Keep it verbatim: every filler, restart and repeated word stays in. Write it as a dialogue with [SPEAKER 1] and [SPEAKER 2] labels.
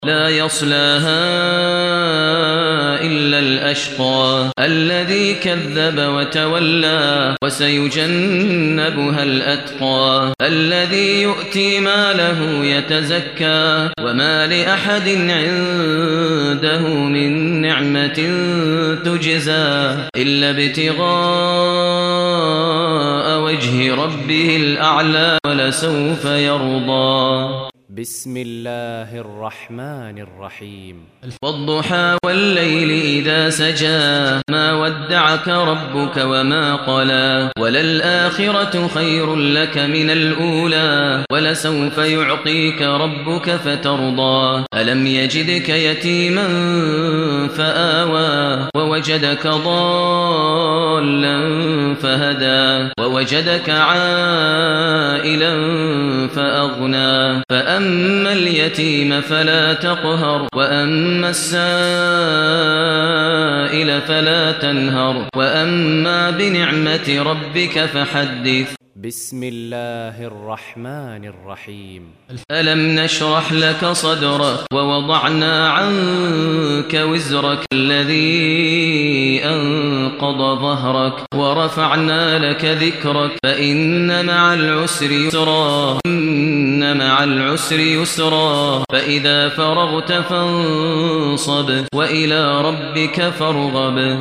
[SPEAKER 1] لا يصلاها إلا الأشقى الذي كذب وتولى وسيجنبها الأتقى الذي يؤتي ماله يتزكى وما لأحد عنده من نعمة تجزى إلا ابتغاء وجه ربه الأعلى ولسوف يرضى.
[SPEAKER 2] بسم الله الرحمن الرحيم.
[SPEAKER 1] والضحى والليل إذا سجى ما ودعك ربك وما قلى وللآخرة خير لك من الأولى ولسوف يعطيك ربك فترضى. ألم يجدك يتيما فآوى ووجدك ضالا فهدى ووجدك عائلا فأغنى فأما اليتيم فلا تقهر وأما السائل فلا تنهر وأما بنعمة ربك فحدث.
[SPEAKER 2] بسم الله الرحمن الرحيم.
[SPEAKER 1] ألم نشرح لك صدرك ووضعنا عنك وزرك الذي أنقض ظهرك ورفعنا لك ذكرك فإن مع العسر يسرا إن مع العسر يسرا فإذا فرغت فانصب وإلى ربك فارغب.